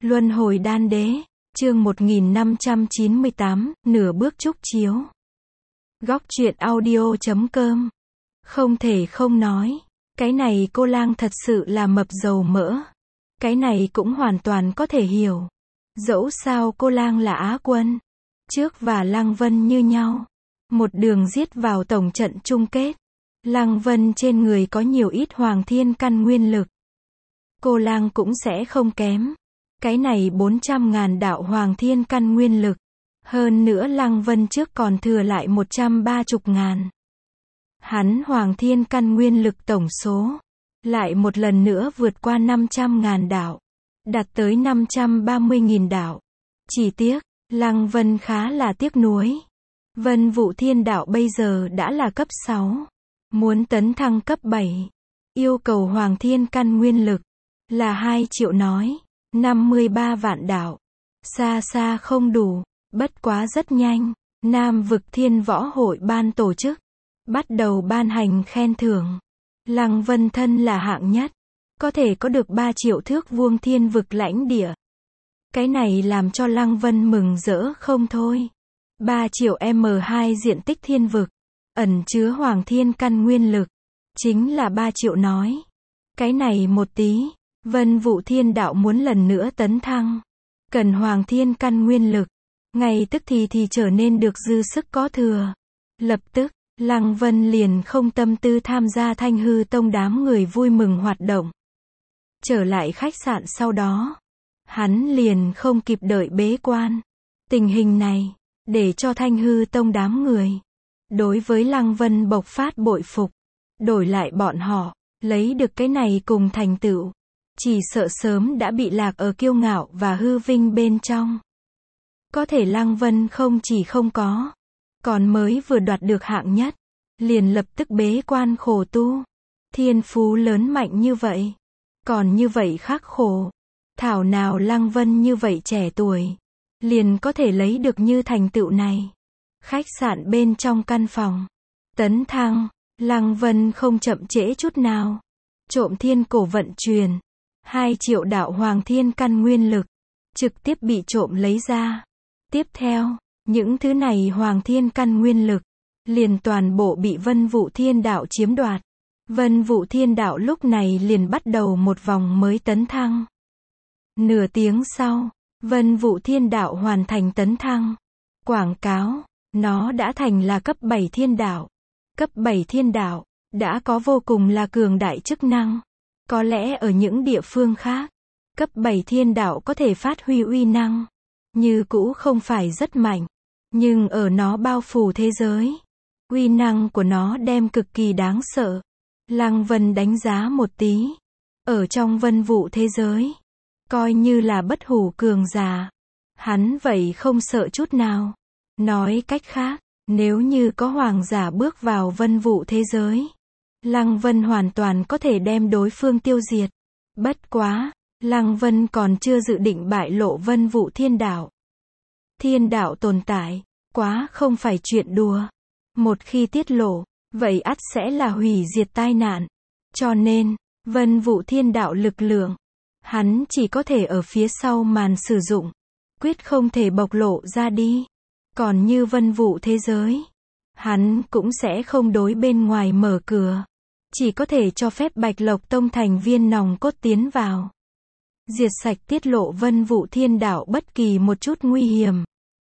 Luân hồi đan đế, chương 1598, nửa bước trúc chiếu. Góc truyện audio.com. Không thể không nói, cái này cô lang thật sự là mập dầu mỡ. Cái này cũng hoàn toàn có thể hiểu. Dẫu sao cô lang là Á quân, trước và Lăng Vân như nhau. Một đường giết vào tổng trận chung kết. Lăng Vân trên người có nhiều ít hoàng thiên căn nguyên lực. Cô lang cũng sẽ không kém. Cái này 400.000 đạo hoàng thiên căn nguyên lực. Hơn nữa Lăng Vân trước còn thừa lại 130.000. Hắn hoàng thiên căn nguyên lực tổng số lại một lần nữa vượt qua 500.000 đạo, đạt tới 530.000 đạo. Chỉ tiếc, Lăng Vân khá là tiếc nuối. Vân Vũ Thiên đạo bây giờ đã là cấp 6, muốn tấn thăng cấp 7, yêu cầu hoàng thiên căn nguyên lực là 2 triệu nói, 53 vạn đạo. Xa xa không đủ, bất quá rất nhanh, Nam vực Thiên Võ Hội ban tổ chức, bắt đầu ban hành khen thưởng. Lăng Vân thân là hạng nhất, có thể có được 3 triệu thước vuông thiên vực lãnh địa. Cái này làm cho Lăng Vân mừng rỡ không thôi. 3 triệu m2 diện tích thiên vực, ẩn chứa hoàng thiên căn nguyên lực, chính là 3 triệu nói. Cái này một tí, Vân Vũ Thiên đạo muốn lần nữa tấn thăng, cần hoàng thiên căn nguyên lực, ngay tức thì trở nên được dư sức có thừa. Lập tức, Lăng Vân liền không tâm tư tham gia Thanh Hư Tông đám người vui mừng hoạt động. Trở lại khách sạn sau đó, hắn liền không kịp đợi bế quan. Tình hình này, để cho Thanh Hư Tông đám người đối với Lăng Vân bộc phát bội phục. Đổi lại bọn họ, lấy được cái này cùng thành tựu, chỉ sợ sớm đã bị lạc ở kiêu ngạo và hư vinh bên trong. Có thể Lăng Vân không chỉ không có, còn mới vừa đoạt được hạng nhất, liền lập tức bế quan khổ tu. Thiên phú lớn mạnh như vậy, còn như vậy khắc khổ. Thảo nào Lăng Vân như vậy trẻ tuổi, liền có thể lấy được như thành tựu này. Khách sạn bên trong căn phòng, tấn thăng, Lăng Vân không chậm trễ chút nào. Trộm thiên cổ vận truyền, 2 triệu đạo hoàng thiên căn nguyên lực, trực tiếp bị trộm lấy ra. Tiếp theo, những thứ này hoàng thiên căn nguyên lực, liền toàn bộ bị Vân Vũ Thiên đạo chiếm đoạt. Vân Vũ Thiên đạo lúc này liền bắt đầu một vòng mới tấn thăng. Nửa tiếng sau, Vân Vũ Thiên đạo hoàn thành tấn thăng. Quảng cáo, nó đã thành là cấp 7 thiên đạo. Cấp 7 thiên đạo, đã có vô cùng là cường đại chức năng. Có lẽ ở những địa phương khác, cấp 7 thiên đạo có thể phát huy uy năng, như cũ không phải rất mạnh. Nhưng ở nó bao phủ thế giới, uy năng của nó đem cực kỳ đáng sợ. Lăng Vân đánh giá một tí. Ở trong Vân Vũ thế giới, coi như là bất hủ cường giả, hắn vậy không sợ chút nào. Nói cách khác, nếu như có hoàng giả bước vào Vân Vũ thế giới, Lăng Vân hoàn toàn có thể đem đối phương tiêu diệt. Bất quá, Lăng Vân còn chưa dự định bại lộ Vân Vũ Thiên đạo. Thiên đạo tồn tại, quá không phải chuyện đùa. Một khi tiết lộ, vậy ắt sẽ là hủy diệt tai nạn. Cho nên, Vân Vũ Thiên đạo lực lượng, hắn chỉ có thể ở phía sau màn sử dụng, quyết không thể bộc lộ ra đi. Còn như Vân Vũ thế giới, hắn cũng sẽ không đối bên ngoài mở cửa, chỉ có thể cho phép Bạch Lộc Tông thành viên nòng cốt tiến vào, diệt sạch tiết lộ Vân Vũ Thiên đạo bất kỳ một chút nguy hiểm.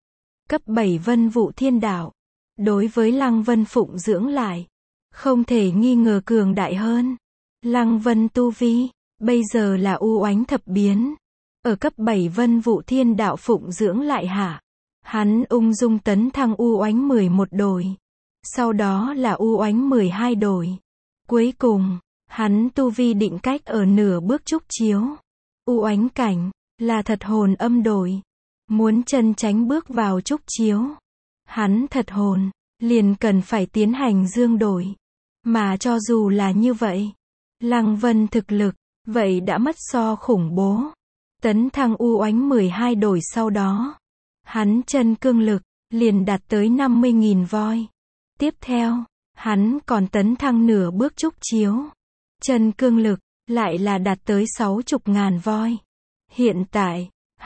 Cấp 7 Vân Vũ Thiên đạo, đối với Lăng Vân phụng dưỡng lại, không thể nghi ngờ cường đại hơn. Lăng Vân tu vi, bây giờ là u oánh thập biến. Ở cấp 7 Vân Vũ Thiên đạo phụng dưỡng lại hạ, hắn ung dung tấn thăng u oánh 11 đồi. Sau đó là u oánh 12 đồi. Cuối cùng, hắn tu vi định cách ở nửa bước trúc chiếu. U oánh cảnh, là thật hồn âm đồi. Muốn chân tránh bước vào trúc chiếu, hắn thật hồn, liền cần phải tiến hành dương đổi. Mà cho dù là như vậy, Lăng Vân thực lực, vậy đã mất so khủng bố. Tấn thăng u oánh 12 đổi sau đó, hắn chân cương lực, liền đạt tới 50.000 voi. Tiếp theo, hắn còn tấn thăng nửa bước trúc chiếu. Chân cương lực, lại là đạt tới 60.000 voi. Hiện tại,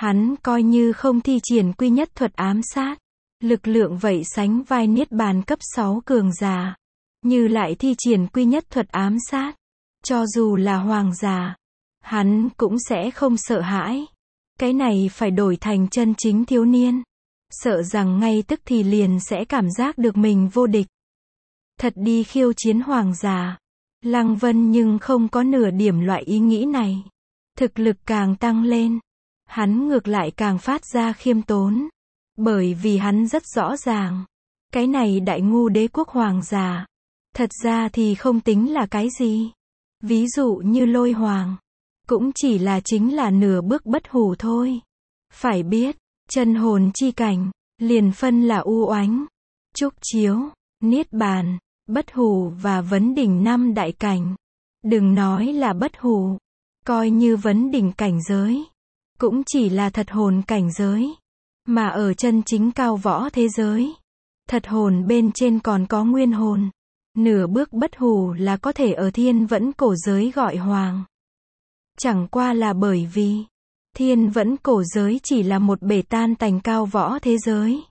Hắn coi như không thi triển quy nhất thuật ám sát. Lực lượng vậy sánh vai niết bàn cấp 6 cường giả. Như lại thi triển quy nhất thuật ám sát. Cho dù là hoàng giả, hắn cũng sẽ không sợ hãi. Cái này phải đổi thành chân chính thiếu niên. Sợ rằng ngay tức thì liền sẽ cảm giác được mình vô địch. Thật đi khiêu chiến hoàng giả. Lăng Vân nhưng không có nửa điểm loại ý nghĩ này. Thực lực càng tăng lên, hắn ngược lại càng phát ra khiêm tốn. Bởi vì hắn rất rõ ràng, cái này đại ngu đế quốc hoàng giả, thật ra thì không tính là cái gì. Ví dụ như Lôi Hoàng, cũng chỉ là chính là nửa bước bất hủ thôi. Phải biết, chân hồn chi cảnh, liền phân là u oánh, trúc chiếu, niết bàn, bất hủ và vấn đỉnh 5 đại cảnh. Đừng nói là bất hủ, coi như vấn đỉnh cảnh giới, cũng chỉ là thật hồn cảnh giới. Mà ở chân chính cao võ thế giới, thật hồn bên trên còn có nguyên hồn. Nửa bước bất hủ là có thể ở thiên vẫn cổ giới gọi hoàng. Chẳng qua là bởi vì thiên vẫn cổ giới chỉ là một bể tan tành cao võ thế giới.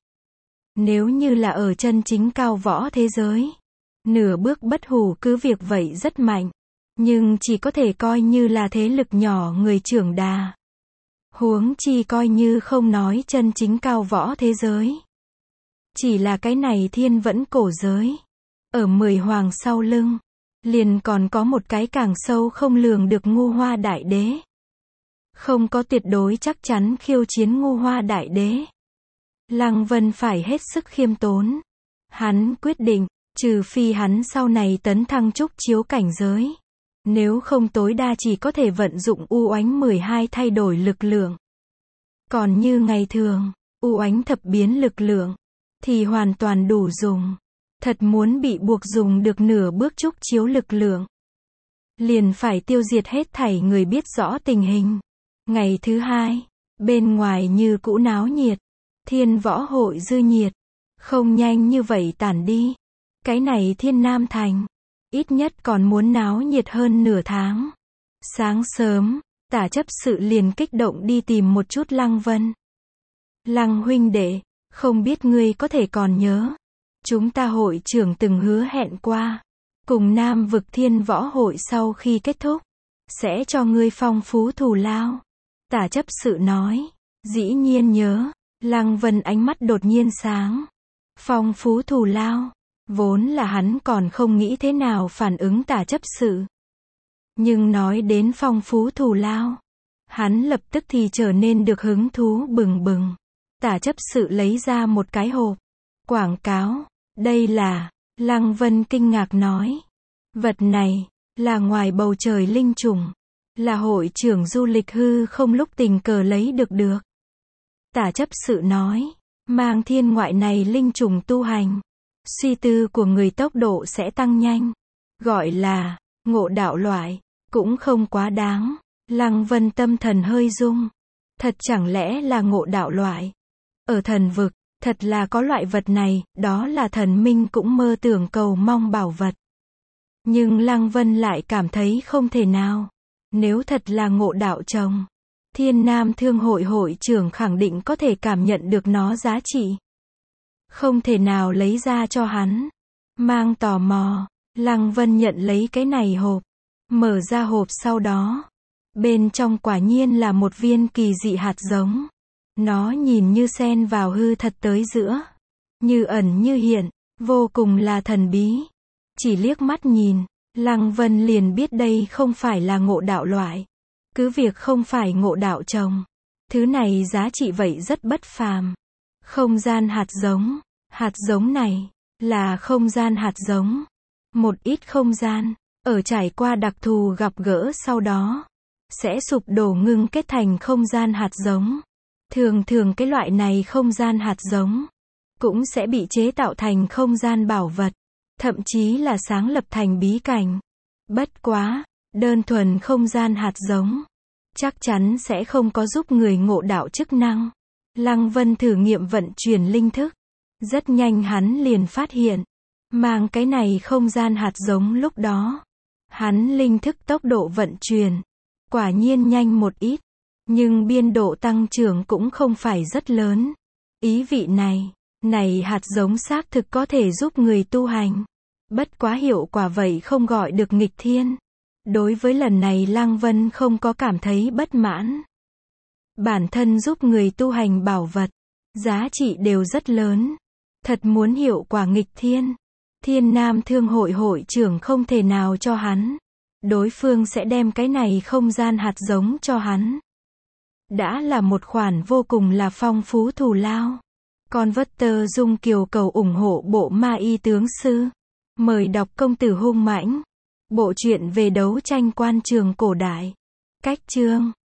Nếu như là ở chân chính cao võ thế giới, nửa bước bất hủ cứ việc vậy rất mạnh, nhưng chỉ có thể coi như là thế lực nhỏ người trưởng đà. Huống chi coi như không nói chân chính cao võ thế giới. Chỉ là cái này thiên vẫn cổ giới. Ở 10 hoàng sau lưng, liền còn có một cái càng sâu không lường được Ngu Hoa Đại Đế. Không có tuyệt đối chắc chắn khiêu chiến Ngu Hoa Đại Đế. Lăng Vân phải hết sức khiêm tốn. Hắn quyết định, trừ phi hắn sau này tấn thăng trúc chiếu cảnh giới. Nếu không tối đa chỉ có thể vận dụng u oánh 12 thay đổi lực lượng. Còn như ngày thường, u oánh thập biến lực lượng, thì hoàn toàn đủ dùng. Thật muốn bị buộc dùng được nửa bước trúc chiếu lực lượng, liền phải tiêu diệt hết thảy người biết rõ tình hình. Ngày thứ hai, bên ngoài như cũ náo nhiệt, thiên võ hội dư nhiệt, không nhanh như vậy tản đi. Cái này Thiên Nam Thành, ít nhất còn muốn náo nhiệt hơn nửa tháng. Sáng sớm, Tả chấp sự liền kích động đi tìm một chút Lăng Vân. Lăng huynh đệ, không biết ngươi có thể còn nhớ. Chúng ta hội trưởng từng hứa hẹn qua, cùng Nam vực Thiên võ hội sau khi kết thúc, sẽ cho ngươi phong phú thù lao. Tả chấp sự nói, dĩ nhiên nhớ. Lăng Vân ánh mắt đột nhiên sáng. Phong phú thù lao, vốn là hắn còn không nghĩ thế nào phản ứng tả chấp sự. Nhưng nói đến phong phú thù lao, hắn lập tức thì trở nên được hứng thú bừng bừng. Tả chấp sự lấy ra một cái hộp. Quảng cáo, đây là, Lăng Vân kinh ngạc nói. Vật này, là ngoài bầu trời linh trùng. Là hội trưởng du lịch hư không lúc tình cờ lấy được. Tả chấp sự nói, mang thiên ngoại này linh trùng tu hành. Suy tư của người tốc độ sẽ tăng nhanh. Gọi là, ngộ đạo loại, cũng không quá đáng. Lăng Vân tâm thần hơi rung. Thật chẳng lẽ là ngộ đạo loại? Ở thần vực, thật là có loại vật này, đó là thần minh cũng mơ tưởng cầu mong bảo vật. Nhưng Lăng Vân lại cảm thấy không thể nào. Nếu thật là ngộ đạo trồng, Thiên Nam Thương hội hội trưởng khẳng định có thể cảm nhận được nó giá trị. Không thể nào lấy ra cho hắn. Mang tò mò, Lăng Vân nhận lấy cái này hộp. Mở ra hộp sau đó. Bên trong quả nhiên là một viên kỳ dị hạt giống. Nó nhìn như xen vào hư thật tới giữa. Như ẩn như hiện, vô cùng là thần bí. Chỉ liếc mắt nhìn, Lăng Vân liền biết đây không phải là ngộ đạo loại. Cứ việc không phải ngộ đạo trồng, thứ này giá trị vậy rất bất phàm. Không gian hạt giống. Hạt giống này, là không gian hạt giống. Một ít không gian, ở trải qua đặc thù gặp gỡ sau đó, sẽ sụp đổ ngưng kết thành không gian hạt giống. Thường thường cái loại này không gian hạt giống, cũng sẽ bị chế tạo thành không gian bảo vật, thậm chí là sáng lập thành bí cảnh. Bất quá, đơn thuần không gian hạt giống, chắc chắn sẽ không có giúp người ngộ đạo chức năng. Lăng Vân thử nghiệm vận chuyển linh thức. Rất nhanh hắn liền phát hiện, mang cái này không gian hạt giống lúc đó, hắn linh thức tốc độ vận chuyển, quả nhiên nhanh một ít. Nhưng biên độ tăng trưởng cũng không phải rất lớn. Ý vị này hạt giống xác thực có thể giúp người tu hành. Bất quá hiệu quả vậy không gọi được nghịch thiên. Đối với lần này Lăng Vân không có cảm thấy bất mãn. Bản thân giúp người tu hành bảo vật, giá trị đều rất lớn. Thật muốn hiệu quả nghịch thiên, Thiên Nam Thương hội hội trưởng không thể nào cho hắn. Đối phương sẽ đem cái này không gian hạt giống cho hắn. Đã là một khoản vô cùng là phong phú thù lao. Converter Dung Kiều cầu ủng hộ bộ Ma Y tướng sư. Mời đọc Công tử hung mãnh. Bộ truyện về đấu tranh quan trường cổ đại. Cách chương